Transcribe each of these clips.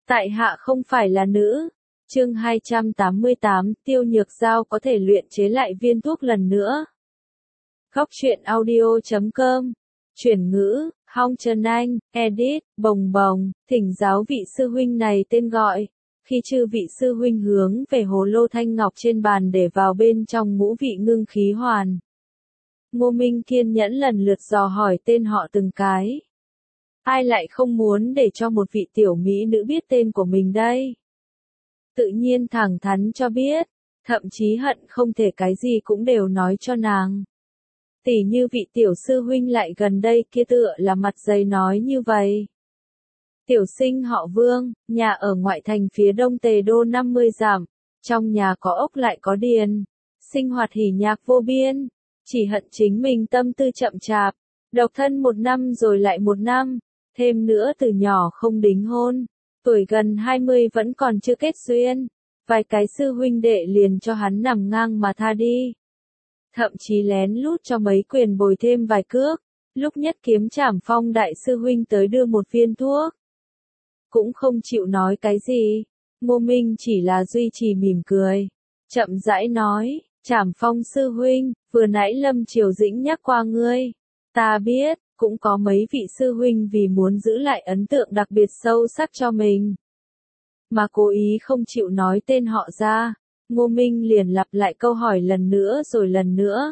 Tại hạ không phải là nữ. Chương 288, Tiêu Nhược Giao có thể luyện chế lại viên thuốc lần nữa. Góc truyện audio.com. Chuyển ngữ, Hong Trần Anh, edit, bồng bồng, thỉnh giáo vị sư huynh này tên gọi. Khi chư vị sư huynh hướng về hồ lô thanh ngọc trên bàn để vào bên trong ngũ vị ngưng khí hoàn. Ngô Minh kiên nhẫn lần lượt dò hỏi tên họ từng cái. Ai lại không muốn để cho một vị tiểu mỹ nữ biết tên của mình đây? Tự nhiên thẳng thắn cho biết, thậm chí hận không thể cái gì cũng đều nói cho nàng. Tỉ như vị tiểu sư huynh lại gần đây kia tựa là mặt dày nói như vậy. Tiểu sinh họ Vương, nhà ở ngoại thành phía đông Tề Đô 50 dặm, trong nhà có ốc lại có điền, sinh hoạt hỉ nhạc vô biên, chỉ hận chính mình tâm tư chậm chạp, độc thân 1 năm rồi lại 1 năm, thêm nữa từ nhỏ không đính hôn, tuổi gần 20 vẫn còn chưa kết duyên, vài cái sư huynh đệ liền cho hắn nằm ngang mà tha đi. Thậm chí lén lút cho mấy quyền bồi thêm vài cước, lúc Nhất Kiếm Trảm Phong đại sư huynh tới đưa một viên thuốc. Cũng không chịu nói cái gì, Ngô Minh chỉ là duy trì mỉm cười, chậm rãi nói, Trảm Phong sư huynh, vừa nãy Lâm Triều Dĩnh nhắc qua ngươi, ta biết, cũng có mấy vị sư huynh vì muốn giữ lại ấn tượng đặc biệt sâu sắc cho mình, mà cố ý không chịu nói tên họ ra. Ngô Minh liền lặp lại câu hỏi lần nữa rồi lần nữa.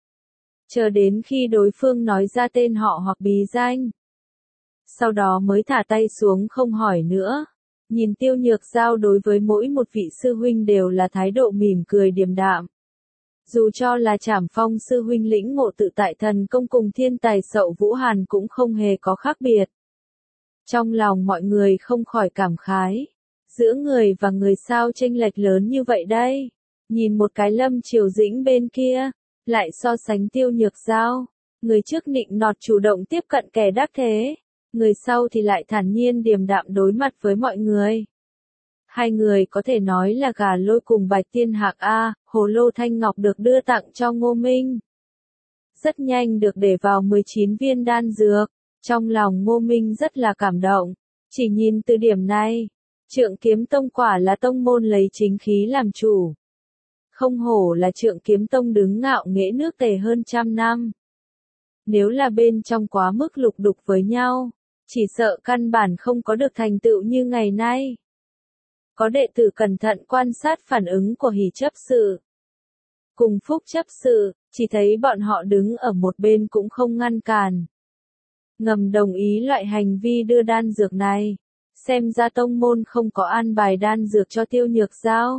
Chờ đến khi đối phương nói ra tên họ hoặc bí danh. Sau đó mới thả tay xuống không hỏi nữa. Nhìn Tiêu Nhược Giao đối với mỗi một vị sư huynh đều là thái độ mỉm cười điềm đạm. Dù cho là Trảm Phong sư huynh lĩnh ngộ tự tại thần công cùng thiên tài Sậu Vũ Hàn cũng không hề có khác biệt. Trong lòng mọi người không khỏi cảm khái. Giữa người và người sao chênh lệch lớn như vậy đây? Nhìn một cái Lâm Triều Dĩnh bên kia, lại so sánh Tiêu Nhược Giao. Người trước nịnh nọt chủ động tiếp cận kẻ đắc thế, người sau thì lại thản nhiên điềm đạm đối mặt với mọi người. Hai người có thể nói là Gà Lôi cùng Bạch Tiên Hạc A, hồ lô thanh ngọc được đưa tặng cho Ngô Minh. Rất nhanh được để vào 19 viên đan dược, trong lòng Ngô Minh rất là cảm động. Chỉ nhìn từ điểm này, Trượng Kiếm Tông quả là tông môn lấy chính khí làm chủ. Không hổ là Trượng Kiếm Tông đứng ngạo nghễ nước Tề hơn 100 năm. Nếu là bên trong quá mức lục đục với nhau, chỉ sợ căn bản không có được thành tựu như ngày nay. Có đệ tử cẩn thận quan sát phản ứng của Hỷ chấp sự cùng Phúc chấp sự, chỉ thấy bọn họ đứng ở một bên cũng không ngăn cản. Ngầm đồng ý loại hành vi đưa đan dược này. Xem ra tông môn không có an bài đan dược cho Tiêu Nhược Giao.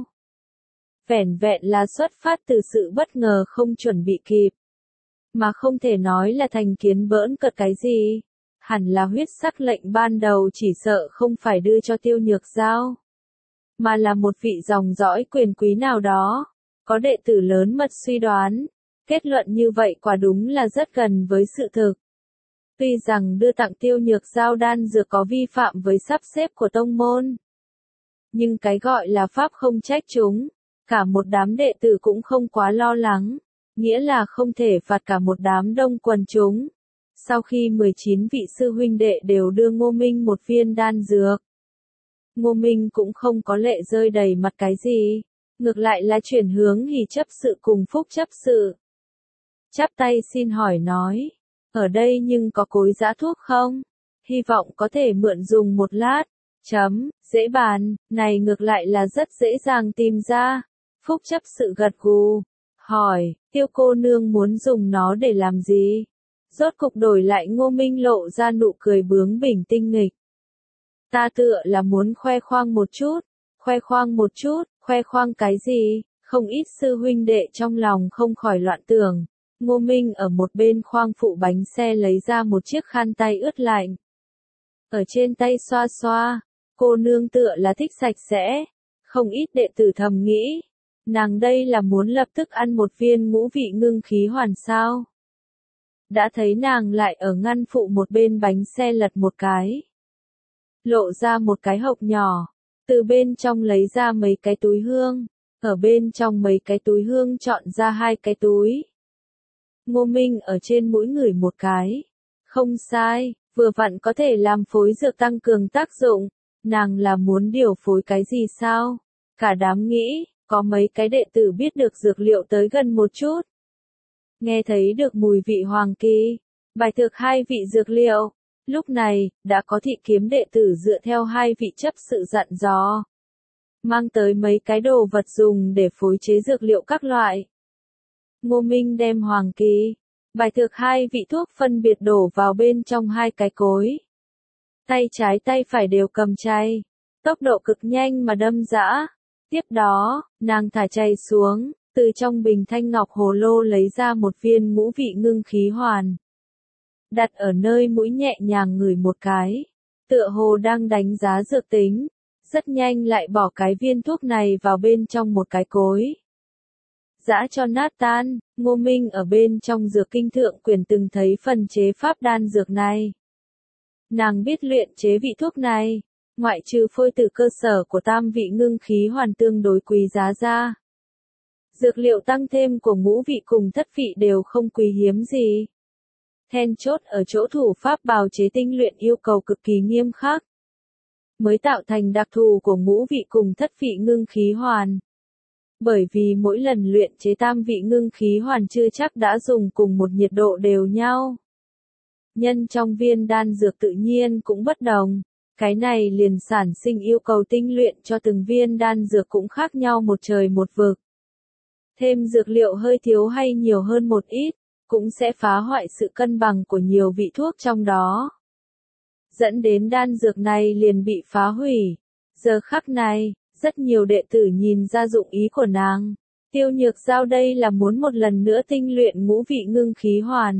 Vẻn vẹn là xuất phát từ sự bất ngờ không chuẩn bị kịp. Mà không thể nói là thành kiến bỡn cợt cái gì. Hẳn là huyết sắc lệnh ban đầu chỉ sợ không phải đưa cho Tiêu Nhược Giao. Mà là một vị dòng dõi quyền quý nào đó. Có đệ tử lớn mật suy đoán. Kết luận như vậy quả đúng là rất gần với sự thực. Tuy rằng đưa tặng Tiêu Nhược Giao đan dược có vi phạm với sắp xếp của tông môn. Nhưng cái gọi là pháp không trách chúng, cả một đám đệ tử cũng không quá lo lắng, nghĩa là không thể phạt cả một đám đông quần chúng. Sau khi 19 vị sư huynh đệ đều đưa Ngô Minh một viên đan dược, Ngô Minh cũng không có lệ rơi đầy mặt cái gì, ngược lại là chuyển hướng Hỷ chấp sự cùng Phúc chấp sự. Chắp tay xin hỏi nói. Ở đây nhưng có cối giã thuốc không? Hy vọng có thể mượn dùng một lát. Dễ bàn, này ngược lại là rất dễ dàng tìm ra. Phúc chấp sự gật gù. Hỏi, Tiêu cô nương muốn dùng nó để làm gì? Rốt cục đổi lại Ngô Minh lộ ra nụ cười bướng bỉnh tinh nghịch. Ta tựa là muốn khoe khoang một chút. Khoe khoang cái gì? Không ít sư huynh đệ trong lòng không khỏi loạn tưởng. Ngô Minh ở một bên khoang phụ bánh xe lấy ra một chiếc khăn tay ướt lạnh. Ở trên tay xoa xoa, cô nương tựa là thích sạch sẽ. Không ít đệ tử thầm nghĩ, nàng đây là muốn lập tức ăn một viên ngũ vị ngưng khí hoàn sao. Đã thấy nàng lại ở ngăn phụ một bên bánh xe lật một cái. Lộ ra một cái hộc nhỏ, từ bên trong lấy ra mấy cái túi hương, ở bên trong mấy cái túi hương chọn ra 2 cái túi. Ngô Minh ở trên mũi ngửi một cái. Không sai, vừa vặn có thể làm phối dược tăng cường tác dụng. Nàng là muốn điều phối cái gì sao? Cả đám nghĩ, có mấy cái đệ tử biết được dược liệu tới gần một chút. Nghe thấy được mùi vị hoàng kỳ, bài thực 2 vị dược liệu. Lúc này, đã có thị kiếm đệ tử dựa theo 2 vị chấp sự dặn dò. Mang tới mấy cái đồ vật dùng để phối chế dược liệu các loại. Ngô Minh đem hoàng kỳ, bài thực 2 vị thuốc phân biệt đổ vào bên trong 2 cái cối. Tay trái tay phải đều cầm chay, tốc độ cực nhanh mà đâm dã. Tiếp đó, nàng thả chay xuống, từ trong bình thanh ngọc hồ lô lấy ra một viên ngũ vị ngưng khí hoàn. Đặt ở nơi mũi nhẹ nhàng ngửi một cái, tựa hồ đang đánh giá dược tính, rất nhanh lại bỏ cái viên thuốc này vào bên trong một cái cối. Giã cho nát tan, Ngô Minh ở bên trong dược kinh thượng quyển từng thấy phần chế pháp đan dược này. Nàng biết luyện chế vị thuốc này, ngoại trừ phôi từ cơ sở của tam vị ngưng khí hoàn tương đối quý giá ra. Dược liệu tăng thêm của ngũ vị cùng thất vị đều không quý hiếm gì. Then chốt ở chỗ thủ pháp bào chế tinh luyện yêu cầu cực kỳ nghiêm khắc, mới tạo thành đặc thù của ngũ vị cùng thất vị ngưng khí hoàn. Bởi vì mỗi lần luyện chế tam vị ngưng khí hoàn chưa chắc đã dùng cùng một nhiệt độ đều nhau. Nhân trong viên đan dược tự nhiên cũng bất đồng, cái này liền sản sinh yêu cầu tinh luyện cho từng viên đan dược cũng khác nhau một trời một vực. Thêm dược liệu hơi thiếu hay nhiều hơn một ít, cũng sẽ phá hoại sự cân bằng của nhiều vị thuốc trong đó. Dẫn đến đan dược này liền bị phá hủy. Giờ khắc này, rất nhiều đệ tử nhìn ra dụng ý của nàng. Tiêu Nhược Giao đây là muốn một lần nữa tinh luyện ngũ vị ngưng khí hoàn.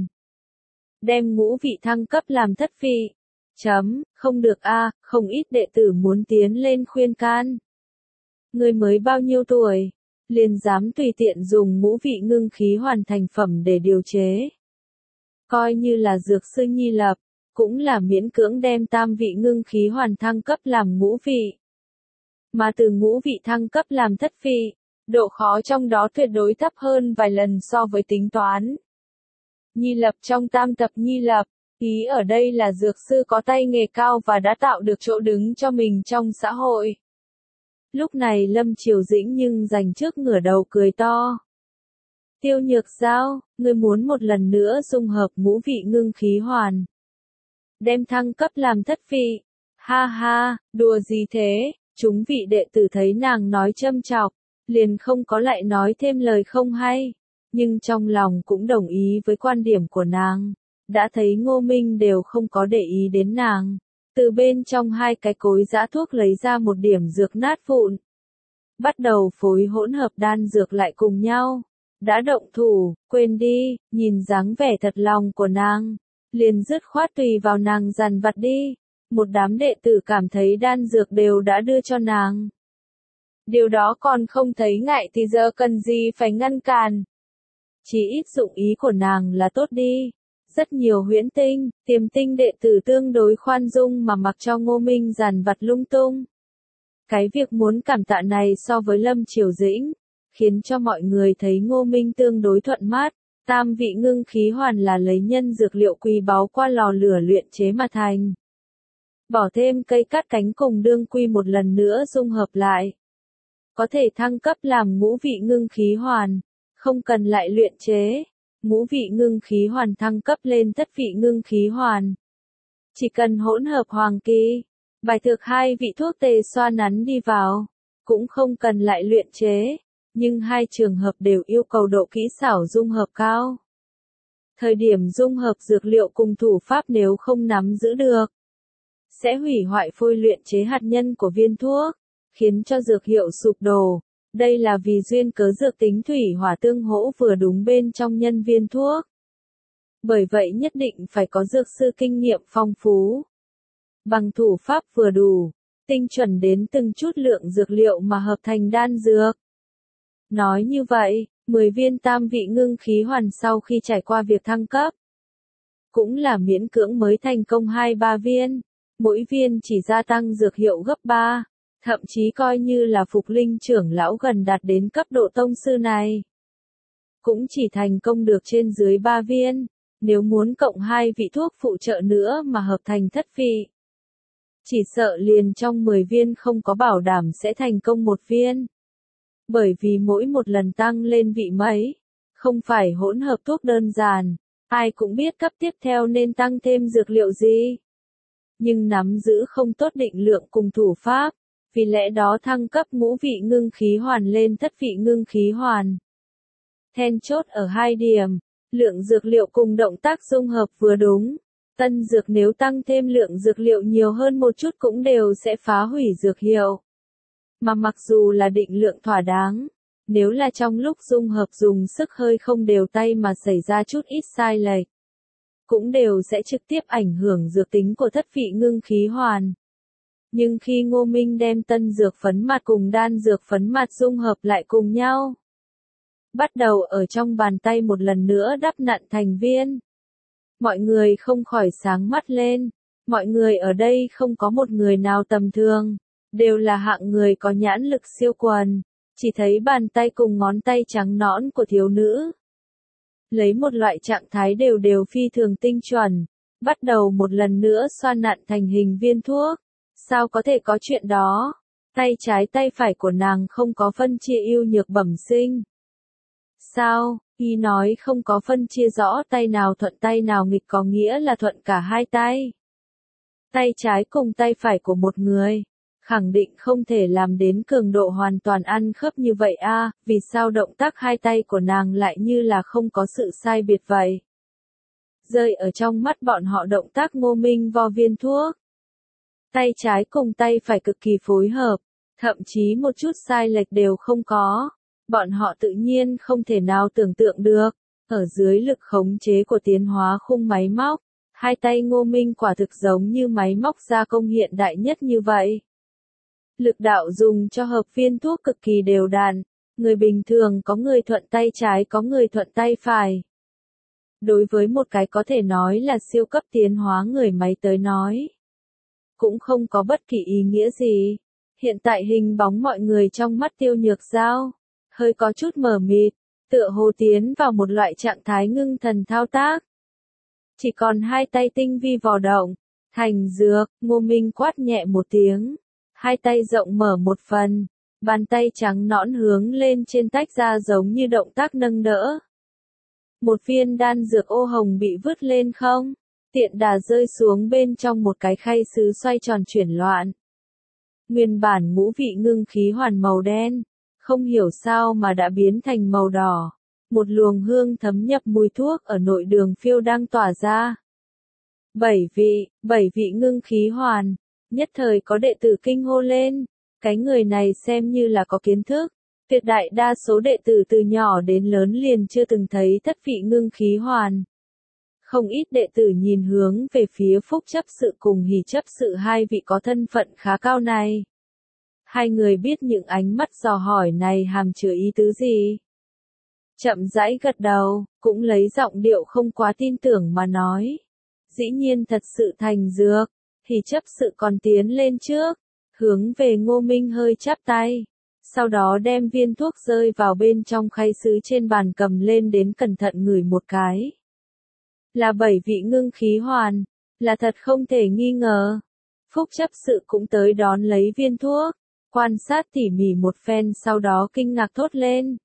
Đem ngũ vị thăng cấp làm thất vị. Không được a, không ít đệ tử muốn tiến lên khuyên can. Người mới bao nhiêu tuổi, liền dám tùy tiện dùng ngũ vị ngưng khí hoàn thành phẩm để điều chế. Coi như là dược sư Nhi Lập, cũng là miễn cưỡng đem tam vị ngưng khí hoàn thăng cấp làm ngũ vị. Mà từ ngũ vị thăng cấp làm thất vị, độ khó trong đó tuyệt đối thấp hơn vài lần so với tính toán. Nhi Lập trong tam tập Nhi Lập, ý ở đây là dược sư có tay nghề cao và đã tạo được chỗ đứng cho mình trong xã hội. Lúc này Lâm Triều Dĩnh nhưng giành trước ngửa đầu cười to. Tiêu Nhược Giao, ngươi muốn một lần nữa dung hợp ngũ vị ngưng khí hoàn. Đem thăng cấp làm thất vị. Ha ha, đùa gì thế, chúng vị đệ tử thấy nàng nói châm chọc, liền không có lại nói thêm lời không hay. Nhưng trong lòng cũng đồng ý với quan điểm của nàng. Đã thấy Ngô Minh đều không có để ý đến nàng. Từ bên trong 2 cái cối giã thuốc lấy ra một điểm dược nát vụn. Bắt đầu phối hỗn hợp đan dược lại cùng nhau. Đã động thủ, quên đi, nhìn dáng vẻ thật lòng của nàng. Liền dứt khoát tùy vào nàng dằn vặt đi. Một đám đệ tử cảm thấy đan dược đều đã đưa cho nàng. Điều đó còn không thấy ngại thì giờ cần gì phải ngăn cản. Chỉ ít dụng ý của nàng là tốt đi. Rất nhiều huyễn tinh, tiềm tinh đệ tử tương đối khoan dung mà mặc cho Ngô Minh dàn vặt lung tung. Cái việc muốn cảm tạ này so với Lâm Triều Dĩnh, khiến cho mọi người thấy Ngô Minh tương đối thuận mắt. Tam vị ngưng khí hoàn là lấy nhân dược liệu quý báu qua lò lửa luyện chế mà thành. Bỏ thêm cây cát cánh cùng đương quy một lần nữa dung hợp lại. Có thể thăng cấp làm ngũ vị ngưng khí hoàn, không cần lại luyện chế. Ngũ vị ngưng khí hoàn thăng cấp lên thất vị ngưng khí hoàn. Chỉ cần hỗn hợp hoàng kỳ, bài thực 2 vị thuốc tê xoa nắn đi vào, cũng không cần lại luyện chế, nhưng 2 trường hợp đều yêu cầu độ kỹ xảo dung hợp cao. Thời điểm dung hợp dược liệu cùng thủ pháp nếu không nắm giữ được, sẽ hủy hoại phôi luyện chế hạt nhân của viên thuốc, khiến cho dược hiệu sụp đổ. Đây là vì duyên cớ dược tính thủy hỏa tương hỗ vừa đúng bên trong nhân viên thuốc. Bởi vậy nhất định phải có dược sư kinh nghiệm phong phú. Bằng thủ pháp vừa đủ, tinh chuẩn đến từng chút lượng dược liệu mà hợp thành đan dược. Nói như vậy, 10 viên tam vị ngưng khí hoàn sau khi trải qua việc thăng cấp, cũng là miễn cưỡng mới thành công 2-3 viên, mỗi viên chỉ gia tăng dược hiệu gấp 3. Thậm chí coi như là Phục Linh trưởng lão gần đạt đến cấp độ tông sư này, cũng chỉ thành công được trên dưới 3 viên, nếu muốn cộng 2 vị thuốc phụ trợ nữa mà hợp thành thất vị. Chỉ sợ liền trong 10 viên không có bảo đảm sẽ thành công một viên. Bởi vì mỗi một lần tăng lên vị mấy, không phải hỗn hợp thuốc đơn giản, ai cũng biết cấp tiếp theo nên tăng thêm dược liệu gì. Nhưng nắm giữ không tốt định lượng cùng thủ pháp, vì lẽ đó thăng cấp ngũ vị ngưng khí hoàn lên thất vị ngưng khí hoàn. Then chốt ở hai điểm, lượng dược liệu cùng động tác dung hợp vừa đúng. Tân dược nếu tăng thêm lượng dược liệu nhiều hơn một chút cũng đều sẽ phá hủy dược hiệu. Mà mặc dù là định lượng thỏa đáng, nếu là trong lúc dung hợp dùng sức hơi không đều tay mà xảy ra chút ít sai lệch, cũng đều sẽ trực tiếp ảnh hưởng dược tính của thất vị ngưng khí hoàn. Nhưng khi Ngô Minh đem tân dược phấn mặt cùng đan dược phấn mặt dung hợp lại cùng nhau, bắt đầu ở trong bàn tay một lần nữa đắp nặn thành viên, mọi người không khỏi sáng mắt lên, mọi người ở đây không có một người nào tầm thường, đều là hạng người có nhãn lực siêu quần, chỉ thấy bàn tay cùng ngón tay trắng nõn của thiếu nữ. Lấy một loại trạng thái đều đều phi thường tinh chuẩn, bắt đầu một lần nữa xoa nặn thành hình viên thuốc. Sao có thể có chuyện đó? Tay trái tay phải của nàng không có phân chia ưu nhược bẩm sinh. Sao? Y nói không có phân chia rõ tay nào thuận tay nào nghịch có nghĩa là thuận cả hai tay. Tay trái cùng tay phải của một người, khẳng định không thể làm đến cường độ hoàn toàn ăn khớp như vậy a, vì sao động tác hai tay của nàng lại như là không có sự sai biệt vậy? Rơi ở trong mắt bọn họ động tác Ngô Minh vo viên thuốc. Tay trái cùng tay phải cực kỳ phối hợp, thậm chí một chút sai lệch đều không có. Bọn họ tự nhiên không thể nào tưởng tượng được, ở dưới lực khống chế của tiến hóa khung máy móc, hai tay Ngô Minh quả thực giống như máy móc gia công hiện đại nhất như vậy. Lực đạo dùng cho hợp viên thuốc cực kỳ đều đặn, người bình thường có người thuận tay trái có người thuận tay phải. Đối với một cái có thể nói là siêu cấp tiến hóa người máy tới nói, cũng không có bất kỳ ý nghĩa gì. Hiện tại hình bóng mọi người trong mắt Tiêu Nhược Giao hơi có chút mờ mịt, tựa hồ tiến vào một loại trạng thái ngưng thần thao tác. Chỉ còn hai tay tinh vi vò động, thành dược, Ngô Minh quát nhẹ một tiếng, hai tay rộng mở một phần, bàn tay trắng nõn hướng lên trên tách ra giống như động tác nâng đỡ. Một viên đan dược ô hồng bị vứt lên không, tiện đà rơi xuống bên trong một cái khay sứ xoay tròn chuyển loạn. Nguyên bản ngũ vị ngưng khí hoàn màu đen, không hiểu sao mà đã biến thành màu đỏ. Một luồng hương thấm nhập mùi thuốc ở nội đường phiêu đang tỏa ra. 7 vị ngưng khí hoàn, nhất thời có đệ tử kinh hô lên, cái người này xem như là có kiến thức, tuyệt đại đa số đệ tử từ nhỏ đến lớn liền chưa từng thấy thất vị ngưng khí hoàn. Không ít đệ tử nhìn hướng về phía Phúc chấp sự cùng Hỷ chấp sự hai vị có thân phận khá cao này. Hai người biết những ánh mắt dò hỏi này hàm chứa ý tứ gì. Chậm rãi gật đầu, cũng lấy giọng điệu không quá tin tưởng mà nói. Dĩ nhiên thật sự thành dược, Hỷ chấp sự còn tiến lên trước, hướng về Ngô Minh hơi chắp tay. Sau đó đem viên thuốc rơi vào bên trong khay sứ trên bàn cầm lên đến cẩn thận ngửi một cái. Là 7 vị ngưng khí hoàn, là thật không thể nghi ngờ. Phúc chấp sự cũng tới đón lấy viên thuốc, quan sát tỉ mỉ một phen sau đó kinh ngạc thốt lên.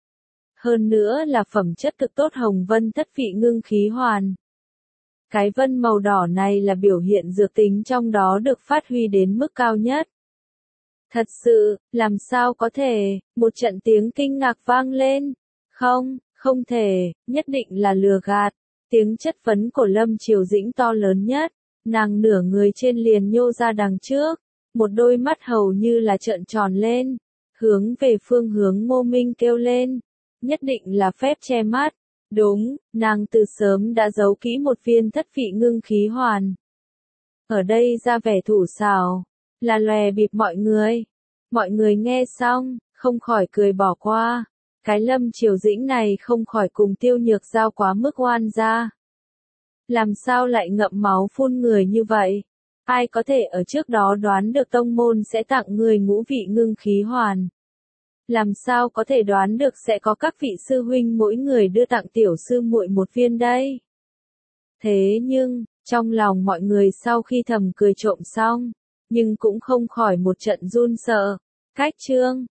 Hơn nữa là phẩm chất cực tốt hồng vân thất vị ngưng khí hoàn. Cái vân màu đỏ này là biểu hiện dược tính trong đó được phát huy đến mức cao nhất. Thật sự, làm sao có thể, một trận tiếng kinh ngạc vang lên. Không thể, nhất định là lừa gạt. Tiếng chất vấn của Lâm Triều Dĩnh to lớn nhất, nàng nửa người trên liền nhô ra đằng trước, một đôi mắt hầu như là trợn tròn lên, hướng về phương hướng Ngô Minh kêu lên, nhất định là phép che mắt, đúng, nàng từ sớm đã giấu kỹ một viên thất vị ngưng khí hoàn. Ở đây ra vẻ thủ xảo, là lòe bịp mọi người nghe xong, không khỏi cười bỏ qua. Cái Lâm Triều Dĩnh này không khỏi cùng Tiêu Nhược Giao quá mức oan ra. Làm sao lại ngậm máu phun người như vậy? Ai có thể ở trước đó đoán được tông môn sẽ tặng người ngũ vị ngưng khí hoàn? Làm sao có thể đoán được sẽ có các vị sư huynh mỗi người đưa tặng tiểu sư muội một viên đây? Thế nhưng, trong lòng mọi người sau khi thầm cười trộm xong, nhưng cũng không khỏi một trận run sợ. Cách chương